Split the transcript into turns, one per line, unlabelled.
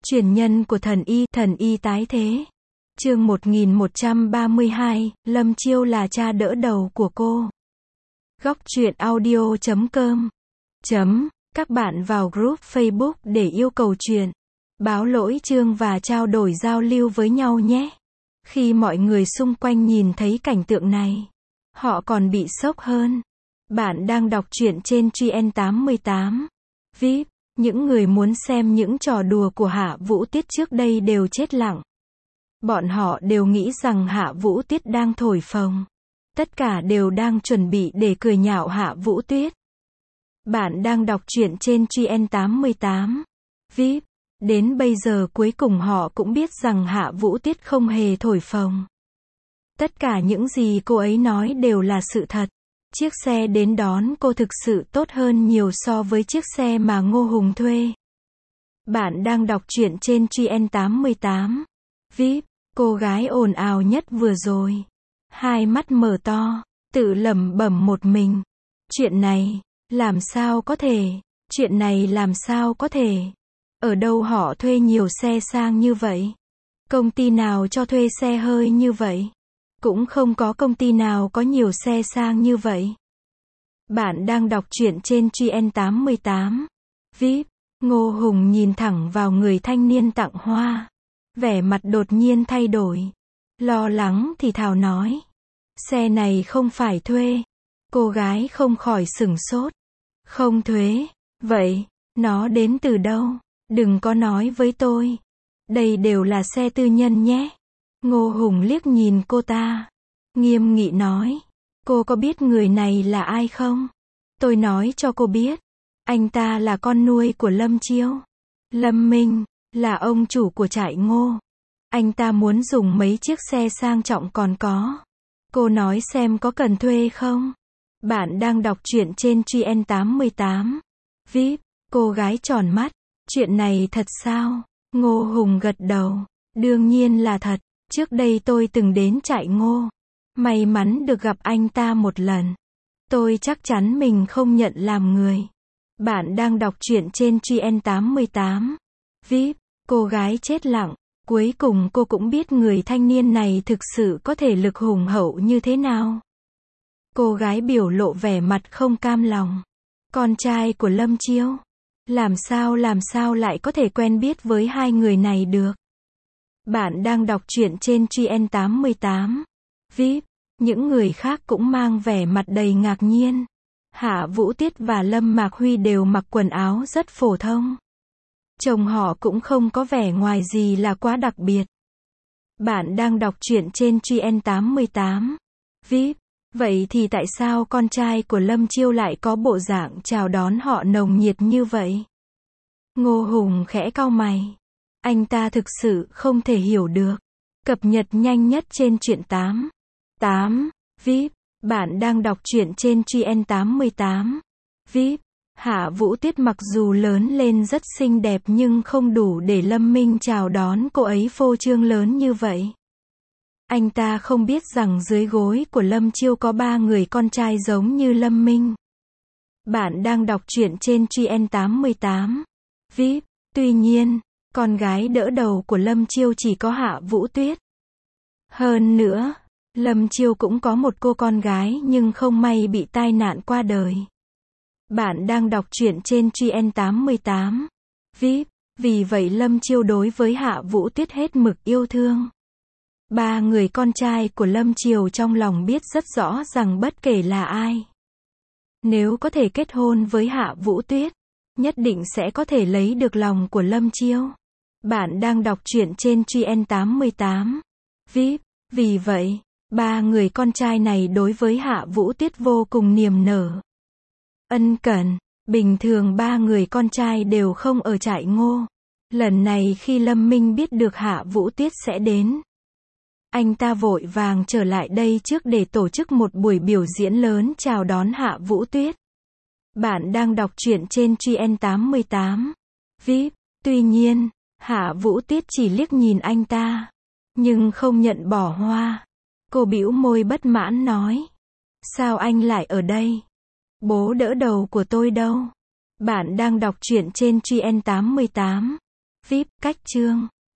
Truyền nhân của thần y tái thế. Chương 1132, Lâm Chiêu là cha đỡ đầu của cô. Góc truyện audio.com. Các bạn vào group Facebook để yêu cầu chuyện, báo lỗi chương và trao đổi giao lưu với nhau nhé. Khi mọi người xung quanh nhìn thấy cảnh tượng này, họ còn bị sốc hơn. Bạn đang đọc truyện trên Truyện88 VIP. Những người muốn xem những trò đùa của Hạ Vũ Tiết trước đây đều chết lặng. Bọn họ đều nghĩ rằng Hạ Vũ Tiết đang thổi phồng. Tất cả đều đang chuẩn bị để cười nhạo Hạ Vũ Tiết. Bạn đang đọc truyện trên Truyện88 VIP. Đến bây giờ cuối cùng họ cũng biết rằng Hạ Vũ Tiết không hề thổi phồng. Tất cả những gì cô ấy nói đều là sự thật. Chiếc xe đến đón cô thực sự tốt hơn nhiều so với chiếc xe mà Ngô Hùng thuê. Bạn đang đọc truyện trên Truyện88 VIP. Cô gái ồn ào nhất vừa rồi, hai mắt mở to, tự lẩm bẩm một mình. Chuyện này, làm sao có thể? Chuyện này làm sao có thể? Ở đâu họ thuê nhiều xe sang như vậy? Công ty nào cho thuê xe hơi như vậy? Cũng không có công ty nào có nhiều xe sang như vậy. Bạn đang đọc truyện trên Truyện88 VIP. Ngô Hùng nhìn thẳng vào người thanh niên tặng hoa. Vẻ mặt đột nhiên thay đổi. Lo lắng thì thào nói. Xe này không phải thuê. Cô gái không khỏi sửng sốt. Không thuê. Vậy, nó đến từ đâu? Đừng có nói với tôi. Đây đều là xe tư nhân nhé. Ngô Hùng liếc nhìn cô ta. Nghiêm nghị nói. Cô có biết người này là ai không? Tôi nói cho cô biết. Anh ta là con nuôi của Lâm Chiêu. Lâm Minh, là ông chủ của trại Ngô. Anh ta muốn dùng mấy chiếc xe sang trọng còn có. Cô nói xem có cần thuê không? Bạn đang đọc truyện trên Truyện88 VIP. Cô gái tròn mắt. Chuyện này thật sao? Ngô Hùng gật đầu. Đương nhiên là thật. Trước đây tôi từng đến trại Ngô. May mắn được gặp anh ta một lần. Tôi chắc chắn mình không nhận làm người. Bạn đang đọc truyện trên Truyện88 VIP. Cô gái chết lặng. Cuối cùng cô cũng biết người thanh niên này thực sự có thể lực hùng hậu như thế nào. Cô gái biểu lộ vẻ mặt không cam lòng. Con trai của Lâm Chiêu. Làm sao lại có thể quen biết với hai người này được? Bạn đang đọc truyện trên Truyện88 VIP. Những người khác cũng mang vẻ mặt đầy ngạc nhiên. Hạ Vũ Tiết và Lâm Mạc Huy đều mặc quần áo rất phổ thông. Chồng họ cũng không có vẻ ngoài gì là quá đặc biệt. Bạn đang đọc truyện trên Truyện88 VIP. Vậy thì tại sao con trai của Lâm Chiêu lại có bộ dạng chào đón họ nồng nhiệt như vậy? Ngô Hùng khẽ cau mày. Anh ta thực sự không thể hiểu được. Cập nhật nhanh nhất trên Truyện88 VIP. Bạn đang đọc truyện trên Truyện88 VIP. Hạ Vũ Tiết mặc dù lớn lên rất xinh đẹp nhưng không đủ để Lâm Minh chào đón cô ấy phô trương lớn như vậy. Anh ta không biết rằng dưới gối của Lâm Chiêu có 3 người con trai giống như Lâm Minh. Bạn đang đọc truyện trên Truyện88 VIP. Tuy nhiên, con gái đỡ đầu của Lâm Chiêu chỉ có Hạ Vũ Tuyết. Hơn nữa, Lâm Chiêu cũng có một cô con gái nhưng không may bị tai nạn qua đời. Bạn đang đọc truyện trên Truyện88 VIP. Vì vậy Lâm Chiêu đối với Hạ Vũ Tuyết hết mực yêu thương. 3 người con trai của Lâm Chiêu trong lòng biết rất rõ rằng bất kể là ai, nếu có thể kết hôn với Hạ Vũ Tuyết, nhất định sẽ có thể lấy được lòng của Lâm Chiêu. Bạn đang đọc truyện trên Truyện88 VIP. Vì vậy, 3 người con trai này đối với Hạ Vũ Tuyết vô cùng niềm nở, ân cần. Bình thường 3 người con trai đều không ở trại Ngô. Lần này khi Lâm Minh biết được Hạ Vũ Tuyết sẽ đến, anh ta vội vàng trở lại đây trước để tổ chức một buổi biểu diễn lớn chào đón Hạ Vũ Tuyết. Bạn đang đọc truyện trên Truyện88 VIP. Tuy nhiên, Hạ Vũ Tuyết chỉ liếc nhìn anh ta, nhưng không nhận bỏ hoa. Cô bĩu môi bất mãn nói. Sao anh lại ở đây? Bố đỡ đầu của tôi đâu? Bạn đang đọc truyện trên Truyện88 VIP, cách chương.